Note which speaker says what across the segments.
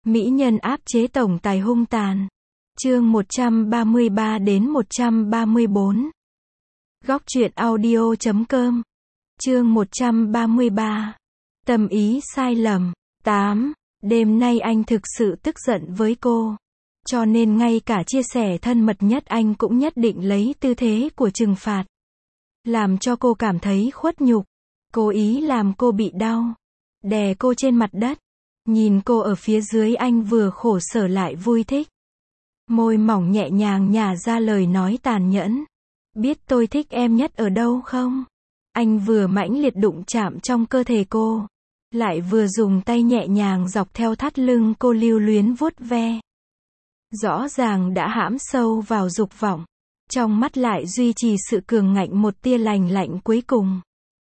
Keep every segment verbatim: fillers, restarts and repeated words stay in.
Speaker 1: Mỹ nhân áp chế tổng tài hung tàn. Chương một trăm ba mươi ba đến một trăm ba mươi bốn. Góc truyện audio chấm com. Chương một trăm ba mươi ba. Tâm ý sai lầm. tám. Đêm nay anh thực sự tức giận với cô. Cho nên ngay cả chia sẻ thân mật nhất anh cũng nhất định lấy tư thế của trừng phạt. Làm cho cô cảm thấy khuất nhục. Cố ý làm cô bị đau. Đè cô trên mặt đất. Nhìn cô ở phía dưới anh vừa khổ sở lại vui thích. Môi mỏng nhẹ nhàng nhả ra lời nói tàn nhẫn. Biết tôi thích em nhất ở đâu không? Anh vừa mãnh liệt đụng chạm trong cơ thể cô. Lại vừa dùng tay nhẹ nhàng dọc theo thắt lưng cô lưu luyến vuốt ve. Rõ ràng đã hãm sâu vào dục vọng. Trong mắt lại duy trì sự cường ngạnh một tia lành lạnh cuối cùng.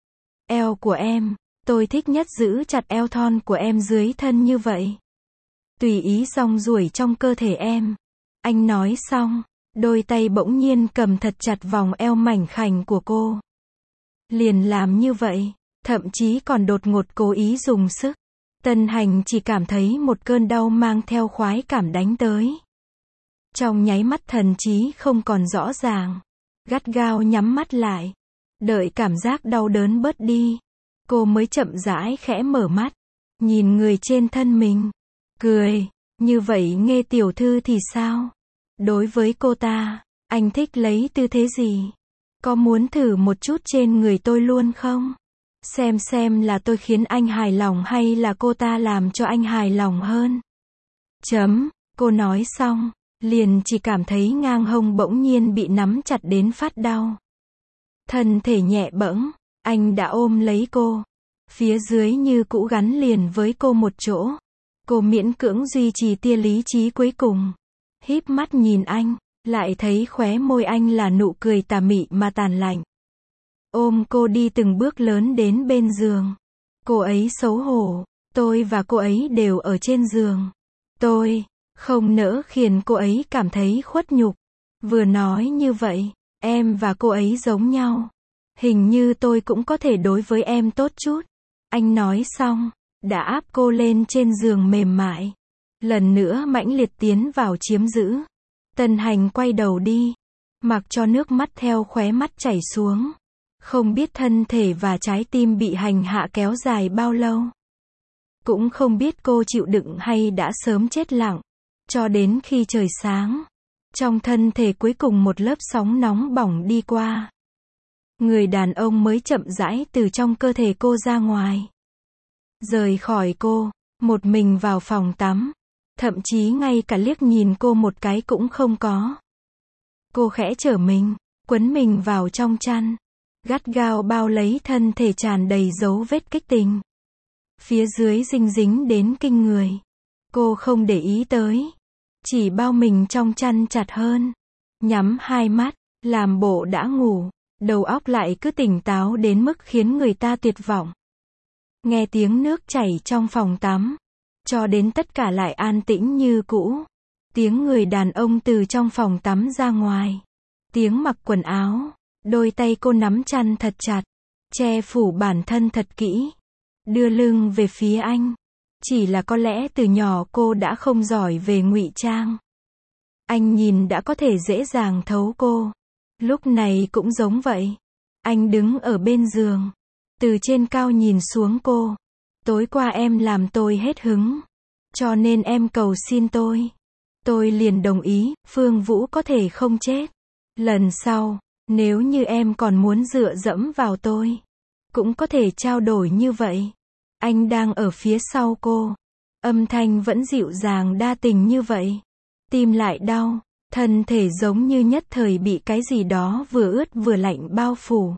Speaker 1: Eo của em. Tôi thích nhất giữ chặt eo thon của em dưới thân như vậy. Tùy ý rong ruổi trong cơ thể em. Anh nói xong, đôi tay bỗng nhiên cầm thật chặt vòng eo mảnh khảnh của cô. Liền làm như vậy, thậm chí còn đột ngột cố ý dùng sức. Tân Hành chỉ cảm thấy một cơn đau mang theo khoái cảm đánh tới. Trong nháy mắt thần trí không còn rõ ràng. Gắt gao nhắm mắt lại. Đợi cảm giác đau đớn bớt đi. Cô mới chậm rãi khẽ mở mắt. Nhìn người trên thân mình. Cười. Như vậy Nghê tiểu thư thì sao? Đối với cô ta, anh thích lấy tư thế gì? Có muốn thử một chút trên người tôi luôn không? Xem xem là tôi khiến anh hài lòng hay là cô ta làm cho anh hài lòng hơn. Chấm. Cô nói xong, liền chỉ cảm thấy ngang hông bỗng nhiên bị nắm chặt đến phát đau. Thân thể nhẹ bẫng, anh đã ôm lấy cô. Phía dưới như cũ gắn liền với cô một chỗ. Cô miễn cưỡng duy trì tia lý trí cuối cùng. Híp mắt nhìn anh, lại thấy khóe môi anh là nụ cười tà mị mà tàn lạnh. Ôm cô đi từng bước lớn đến bên giường. Cô ấy xấu hổ, tôi và cô ấy đều ở trên giường. Tôi không nỡ khiến cô ấy cảm thấy khuất nhục. Vừa nói như vậy, em và cô ấy giống nhau. Hình như tôi cũng có thể đối với em tốt chút. Anh nói xong, đã áp cô lên trên giường mềm mại. Lần nữa mãnh liệt tiến vào chiếm giữ. Tân Hành quay đầu đi. Mặc cho nước mắt theo khóe mắt chảy xuống. Không biết thân thể và trái tim bị hành hạ kéo dài bao lâu. Cũng không biết cô chịu đựng hay đã sớm chết lặng. Cho đến khi trời sáng. Trong thân thể cuối cùng một lớp sóng nóng bỏng đi qua. Người đàn ông mới chậm rãi từ trong cơ thể cô ra ngoài. Rời khỏi cô, một mình vào phòng tắm. Thậm chí ngay cả liếc nhìn cô một cái cũng không có. Cô khẽ trở mình, quấn mình vào trong chăn. Gắt gao bao lấy thân thể tràn đầy dấu vết kích tình. Phía dưới dinh dính đến kinh người. Cô không để ý tới. Chỉ bao mình trong chăn chặt hơn. Nhắm hai mắt, làm bộ đã ngủ. Đầu óc lại cứ tỉnh táo đến mức khiến người ta tuyệt vọng. Nghe tiếng nước chảy trong phòng tắm. Cho đến tất cả lại an tĩnh như cũ. Tiếng người đàn ông từ trong phòng tắm ra ngoài. Tiếng mặc quần áo. Đôi tay cô nắm chăn thật chặt. Che phủ bản thân thật kỹ. Đưa lưng về phía anh. Chỉ là có lẽ từ nhỏ cô đã không giỏi về ngụy trang. Anh nhìn đã có thể dễ dàng thấu cô. Lúc này cũng giống vậy. Anh đứng ở bên giường. Từ trên cao nhìn xuống cô. Tối qua em làm tôi hết hứng. Cho nên em cầu xin tôi. Tôi liền đồng ý, Phương Vũ có thể không chết. Lần sau, nếu như em còn muốn dựa dẫm vào tôi, cũng có thể trao đổi như vậy. Anh đang ở phía sau cô. Âm thanh vẫn dịu dàng đa tình như vậy. Tim lại đau. Thân thể giống như nhất thời bị cái gì đó vừa ướt vừa lạnh bao phủ.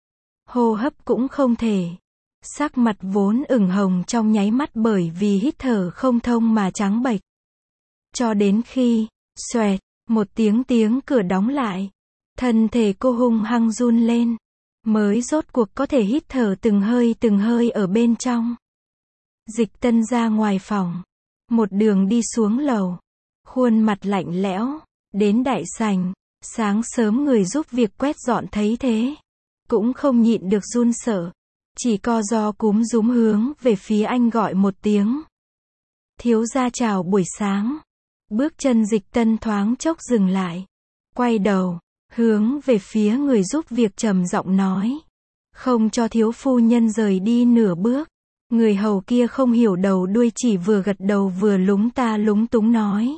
Speaker 1: Hô hấp cũng không thể. Sắc mặt vốn ửng hồng trong nháy mắt bởi vì hít thở không thông mà trắng bệch. Cho đến khi, xoẹt, một tiếng tiếng cửa đóng lại. Thân thể cô hung hăng run lên. Mới rốt cuộc có thể hít thở từng hơi từng hơi ở bên trong. Dịch Tân ra ngoài phòng. Một đường đi xuống lầu. Khuôn mặt lạnh lẽo. Đến đại sảnh. Sáng sớm người giúp việc quét dọn thấy thế. Cũng không nhịn được run sợ. Chỉ co ro cúm rúm hướng về phía anh gọi một tiếng. thiếu gia chào buổi sáng. Bước chân Dịch Tân thoáng chốc dừng lại. Quay đầu, hướng về phía người giúp việc trầm giọng nói. Không cho thiếu phu nhân rời đi nửa bước. Người hầu kia không hiểu đầu đuôi chỉ vừa gật đầu vừa lúng ta lúng túng nói.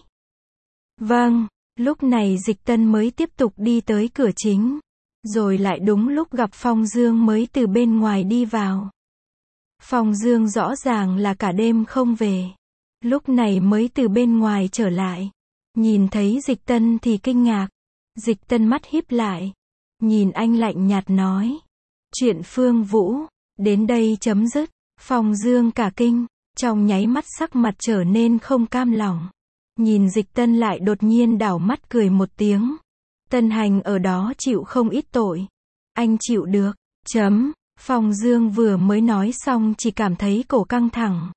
Speaker 1: Vâng, lúc này Dịch Tân mới tiếp tục đi tới cửa chính. Rồi lại đúng lúc gặp Phong Dương mới từ bên ngoài đi vào. Phong Dương rõ ràng là cả đêm không về. Lúc này mới từ bên ngoài trở lại. Nhìn thấy Dịch Tân thì kinh ngạc. Dịch Tân mắt híp lại. Nhìn anh lạnh nhạt nói. Chuyện Phương Vũ, đến đây chấm dứt. Phong Dương cả kinh, trong nháy mắt sắc mặt trở nên không cam lòng. Nhìn Dịch Tân lại đột nhiên đảo mắt cười một tiếng. Tân Hành ở đó chịu không ít tội. Anh chịu được, chấm. Phong Dương vừa mới nói xong chỉ cảm thấy cổ căng thẳng.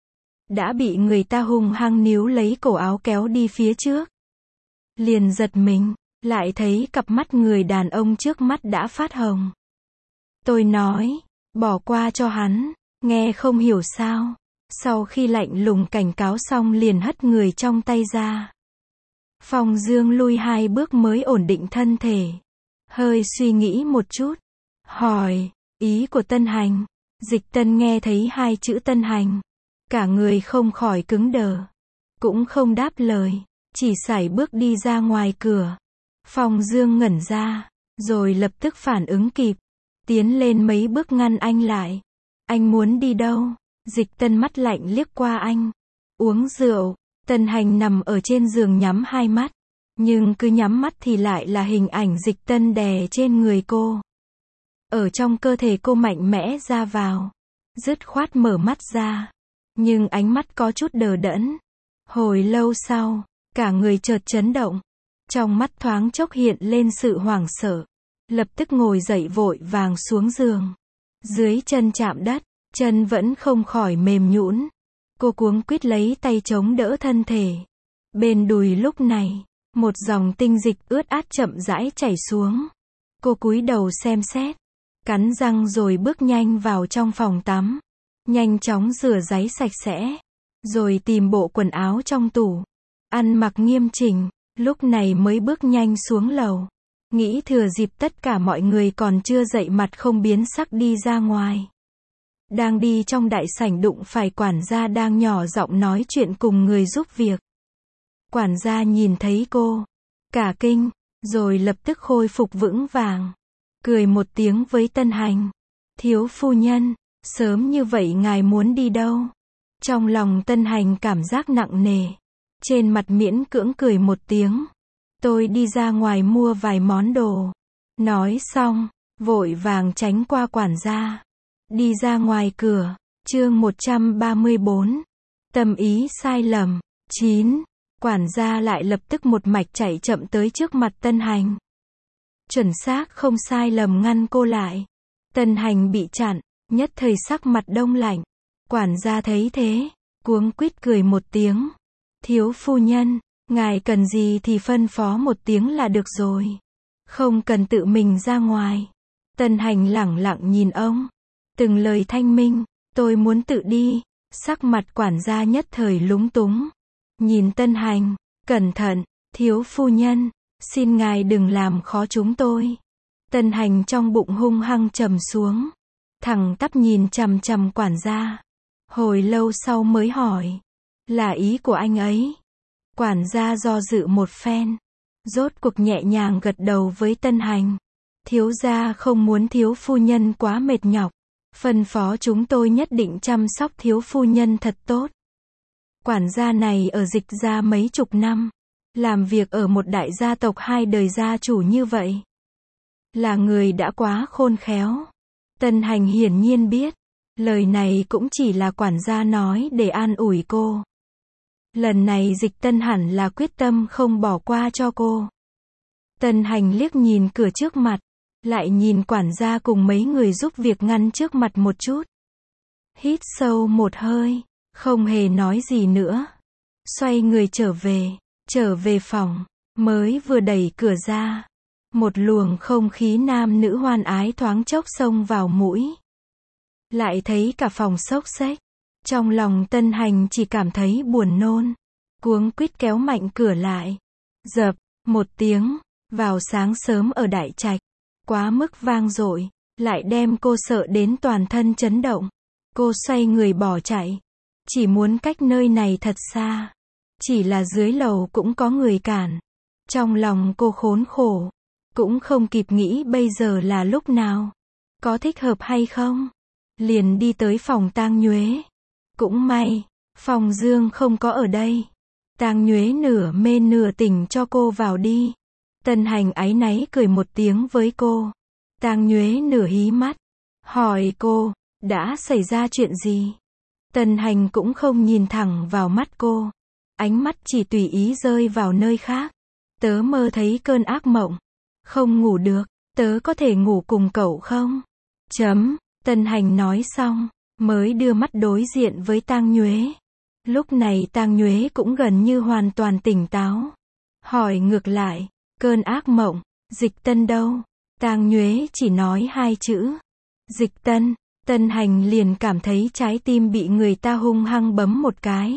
Speaker 1: Đã bị người ta hung hăng níu lấy cổ áo kéo đi phía trước. Liền giật mình, lại thấy cặp mắt người đàn ông trước mắt đã phát hồng. Tôi nói, bỏ qua cho hắn, nghe không hiểu sao. Sau khi lạnh lùng cảnh cáo xong liền hất người trong tay ra. Phong Dương lui hai bước mới ổn định thân thể. Hơi suy nghĩ một chút. Hỏi, ý của Tân Hành. Dịch Tân nghe thấy hai chữ Tân Hành. Cả người không khỏi cứng đờ. Cũng không đáp lời. Chỉ sải bước đi ra ngoài cửa. Phong Dương ngẩn ra. Rồi lập tức phản ứng kịp. Tiến lên mấy bước ngăn anh lại. Anh muốn đi đâu? Dịch Tân mắt lạnh liếc qua anh. Uống rượu. Tân Hành nằm ở trên giường nhắm hai mắt. Nhưng cứ nhắm mắt thì lại là hình ảnh Dịch Tân đè trên người cô. Ở trong cơ thể cô mạnh mẽ ra vào. Dứt khoát mở mắt ra. Nhưng ánh mắt có chút đờ đẫn. Hồi lâu sau, cả người chợt chấn động. Trong mắt thoáng chốc hiện lên sự hoảng sợ. Lập tức ngồi dậy vội vàng xuống giường. Dưới chân chạm đất, chân vẫn không khỏi mềm nhũn. Cô cuống quýt lấy tay chống đỡ thân thể. Bên đùi lúc này, một dòng tinh dịch ướt át chậm rãi chảy xuống. Cô cúi đầu xem xét, cắn răng rồi bước nhanh vào trong phòng tắm. Nhanh chóng rửa ráy sạch sẽ, rồi tìm bộ quần áo trong tủ. Ăn mặc nghiêm chỉnh, lúc này mới bước nhanh xuống lầu. Nghĩ thừa dịp tất cả mọi người còn chưa dậy mặt không biến sắc đi ra ngoài. Đang đi trong đại sảnh đụng phải quản gia đang nhỏ giọng nói chuyện cùng người giúp việc. Quản gia nhìn thấy cô, cả kinh, rồi lập tức khôi phục vững vàng. Cười một tiếng với Tân Hành. Thiếu phu nhân, sớm như vậy ngài muốn đi đâu? Trong lòng Tân Hành cảm giác nặng nề. Trên mặt miễn cưỡng cười một tiếng. Tôi đi ra ngoài mua vài món đồ. Nói xong, vội vàng tránh qua quản gia. Đi ra ngoài cửa. Chương một trăm ba mươi bốn. Tâm ý sai lầm. chín. Quản gia lại lập tức một mạch chạy chậm tới trước mặt Tân Hành. Chuẩn xác không sai lầm ngăn cô lại. Tân Hành bị chặn, nhất thời sắc mặt đông lạnh. Quản gia thấy thế, cuống quýt cười một tiếng. Thiếu phu nhân, ngài cần gì thì phân phó một tiếng là được rồi. Không cần tự mình ra ngoài. Tân Hành lẳng lặng nhìn ông. Từng lời thanh minh, tôi muốn tự đi. Sắc mặt quản gia nhất thời lúng túng. Nhìn Tân Hành, cẩn thận, thiếu phu nhân, xin ngài đừng làm khó chúng tôi. Tân Hành trong bụng hung hăng trầm xuống. Thẳng tắp nhìn chằm chằm quản gia. Hồi lâu sau mới hỏi. Là ý của anh ấy. Quản gia do dự một phen. Rốt cuộc nhẹ nhàng gật đầu với Tân Hành. Thiếu gia không muốn thiếu phu nhân quá mệt nhọc. Phân phó chúng tôi nhất định chăm sóc thiếu phu nhân thật tốt. Quản gia này ở Dịch gia mấy chục năm. Làm việc ở một đại gia tộc hai đời gia chủ như vậy. Là người đã quá khôn khéo. Tân Hành hiển nhiên biết. Lời này cũng chỉ là quản gia nói để an ủi cô. Lần này Dịch Tân hẳn là quyết tâm không bỏ qua cho cô. Tân Hành liếc nhìn cửa trước mặt. Lại nhìn quản gia cùng mấy người giúp việc ngăn trước mặt một chút. Hít sâu một hơi. Không hề nói gì nữa. Xoay người trở về. Trở về phòng. Mới vừa đẩy cửa ra. Một luồng không khí nam nữ hoan ái thoáng chốc xông vào mũi. Lại thấy cả phòng xốc xếch. Trong lòng Tân Hành chỉ cảm thấy buồn nôn. Cuống quýt kéo mạnh cửa lại. Dập, một tiếng, vào sáng sớm ở đại trạch. Quá mức vang dội, lại đem cô sợ đến toàn thân chấn động. Cô xoay người bỏ chạy. Chỉ muốn cách nơi này thật xa. Chỉ là dưới lầu cũng có người cản. Trong lòng cô khốn khổ. Cũng không kịp nghĩ bây giờ là lúc nào. Có thích hợp hay không? Liền đi tới phòng Tang Nhuế. Cũng may, Phong Dương không có ở đây. Tang Nhuế nửa mê nửa tỉnh cho cô vào đi. Tân Hành áy náy cười một tiếng với cô. Tang Nhuế nửa hí mắt. Hỏi cô, đã xảy ra chuyện gì? Tân Hành cũng không nhìn thẳng vào mắt cô. Ánh mắt chỉ tùy ý rơi vào nơi khác. Tớ mơ thấy cơn ác mộng. Không ngủ được, tớ có thể ngủ cùng cậu không? Chấm, Tân Hành nói xong, mới đưa mắt đối diện với Tang Nhuế. Lúc này Tang Nhuế cũng gần như hoàn toàn tỉnh táo. Hỏi ngược lại, cơn ác mộng, Dịch Tân đâu? Tang Nhuế chỉ nói hai chữ. Dịch Tân, Tân Hành liền cảm thấy trái tim bị người ta hung hăng bấm một cái.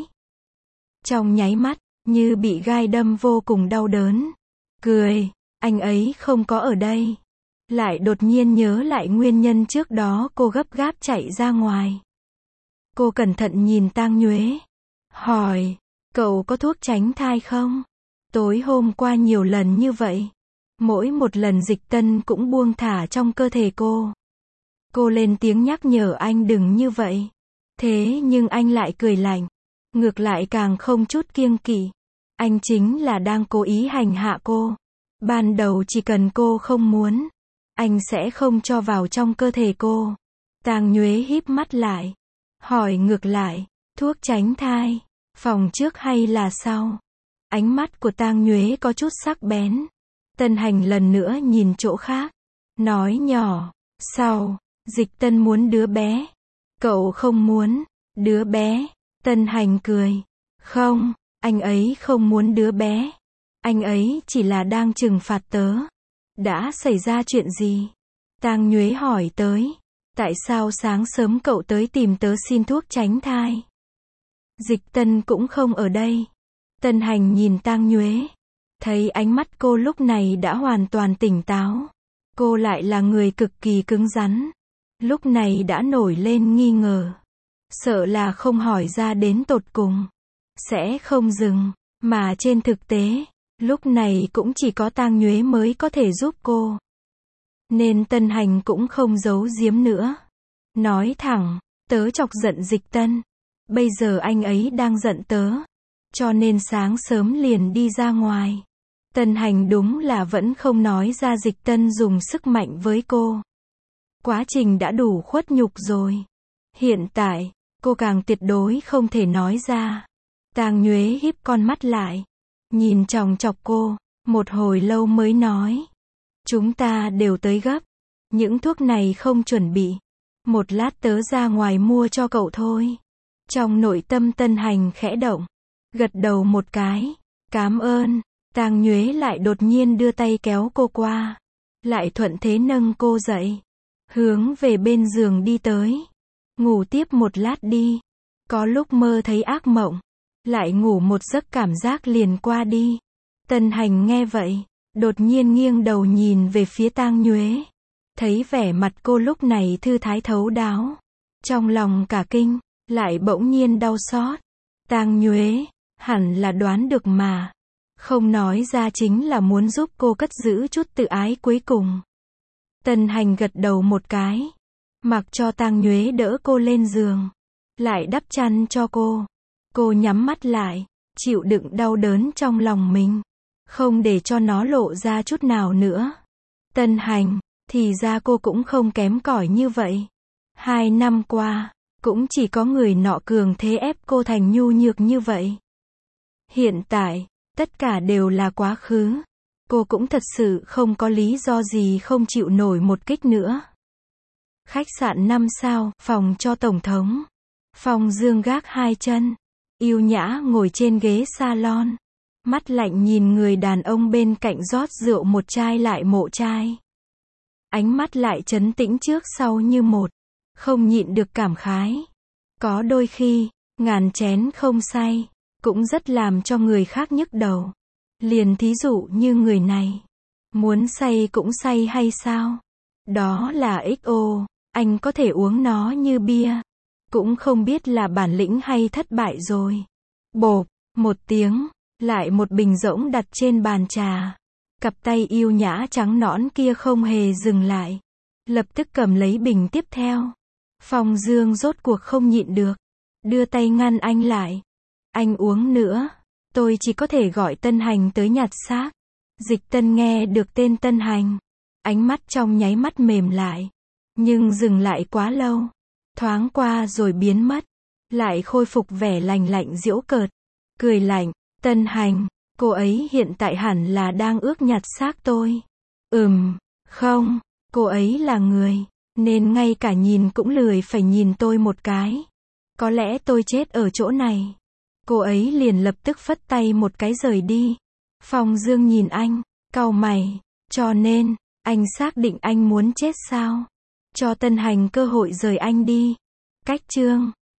Speaker 1: Trong nháy mắt, như bị gai đâm vô cùng đau đớn. Cười, anh ấy không có ở đây. Lại đột nhiên nhớ lại nguyên nhân trước đó cô gấp gáp chạy ra ngoài. Cô cẩn thận nhìn Tang Nhuế. Hỏi, cậu có thuốc tránh thai không? Tối hôm qua nhiều lần như vậy. Mỗi một lần Dịch Tân cũng buông thả trong cơ thể cô. Cô lên tiếng nhắc nhở anh đừng như vậy. Thế nhưng anh lại cười lạnh. Ngược lại càng không chút kiêng kỵ. Anh chính là đang cố ý hành hạ cô. Ban đầu chỉ cần cô không muốn, anh sẽ không cho vào trong cơ thể cô. Tang Nhuế híp mắt lại. Hỏi ngược lại, thuốc tránh thai, phòng trước hay là sau? Ánh mắt của Tang Nhuế có chút sắc bén. Tân Hành lần nữa nhìn chỗ khác. Nói nhỏ, sau, Dịch Tân muốn đứa bé. Cậu không muốn, đứa bé. Tân Hành cười. Không, anh ấy không muốn đứa bé. Anh ấy chỉ là đang trừng phạt tớ. Đã xảy ra chuyện gì? Tang Nhuế hỏi tới. Tại sao sáng sớm cậu tới tìm tớ xin thuốc tránh thai? Dịch Tân cũng không ở đây. Tân Hành nhìn Tang Nhuế. Thấy ánh mắt cô lúc này đã hoàn toàn tỉnh táo. Cô lại là người cực kỳ cứng rắn. Lúc này đã nổi lên nghi ngờ. Sợ là không hỏi ra đến tột cùng. Sẽ không dừng. Mà trên thực tế, lúc này cũng chỉ có Tang Nhuế mới có thể giúp cô. Nên Tân Hành cũng không giấu giếm nữa. Nói thẳng, tớ chọc giận Dịch Tân. Bây giờ anh ấy đang giận tớ. Cho nên sáng sớm liền đi ra ngoài. Tân Hành đúng là vẫn không nói ra Dịch Tân dùng sức mạnh với cô. Quá trình đã đủ khuất nhục rồi. Hiện tại, cô càng tuyệt đối không thể nói ra. Tang Nhuế híp con mắt lại. Nhìn chòng chọc cô, một hồi lâu mới nói. Chúng ta đều tới gấp. Những thuốc này không chuẩn bị. Một lát tớ ra ngoài mua cho cậu thôi. Trong nội tâm Tân Hành khẽ động. Gật đầu một cái. Cám ơn. Tang Nhuế lại đột nhiên đưa tay kéo cô qua. Lại thuận thế nâng cô dậy. Hướng về bên giường đi tới. Ngủ tiếp một lát đi. Có lúc mơ thấy ác mộng. Lại ngủ một giấc cảm giác liền qua đi. Tân Hành nghe vậy. Đột nhiên nghiêng đầu nhìn về phía Tang Nhuế. Thấy vẻ mặt cô lúc này thư thái thấu đáo. Trong lòng cả kinh. Lại bỗng nhiên đau xót. Tang Nhuế, hẳn là đoán được mà. Không nói ra chính là muốn giúp cô cất giữ chút tự ái cuối cùng. Tân Hành gật đầu một cái. Mặc cho Tang Nhuế đỡ cô lên giường. Lại đắp chăn cho cô. Cô nhắm mắt lại. Chịu đựng đau đớn trong lòng mình. Không để cho nó lộ ra chút nào nữa. Tân Hành, thì ra cô cũng không kém cỏi như vậy. Hai năm qua, cũng chỉ có người nọ cường thế ép cô thành nhu nhược như vậy. Hiện tại, tất cả đều là quá khứ. Cô cũng thật sự không có lý do gì không chịu nổi một kích nữa. Khách sạn năm sao, phòng cho tổng thống. Phong Dương gác hai chân. Yêu nhã ngồi trên ghế salon. Mắt lạnh nhìn người đàn ông bên cạnh rót rượu một chai lại mộ chai. Ánh mắt lại trấn tĩnh trước sau như một. Không nhịn được cảm khái. Có đôi khi, ngàn chén không say, cũng rất làm cho người khác nhức đầu. Liền thí dụ như người này. Muốn say cũng say hay sao? Đó là ích ô, anh có thể uống nó như bia. Cũng không biết là bản lĩnh hay thất bại rồi. Bộp, một tiếng, lại một bình rỗng đặt trên bàn trà. Cặp tay yêu nhã trắng nõn kia không hề dừng lại. Lập tức cầm lấy bình tiếp theo. Phong Dương rốt cuộc không nhịn được. Đưa tay ngăn anh lại. Anh uống nữa. Tôi chỉ có thể gọi Tân Hành tới nhặt xác. Dịch Tân nghe được tên Tân Hành. Ánh mắt trong nháy mắt mềm lại. Nhưng dừng lại quá lâu. Thoáng qua rồi biến mất. Lại khôi phục vẻ lành lạnh giễu cợt. Cười lạnh. Tân Hành, cô ấy hiện tại hẳn là đang ước nhặt xác tôi. Ừm, không, cô ấy là người. Nên ngay cả nhìn cũng lười phải nhìn tôi một cái. Có lẽ tôi chết ở chỗ này. Cô ấy liền lập tức phất tay một cái rời đi. Phong Dương nhìn anh, cau mày. Cho nên, anh xác định anh muốn chết sao? Cho Tân Hành cơ hội rời anh đi. Cách chương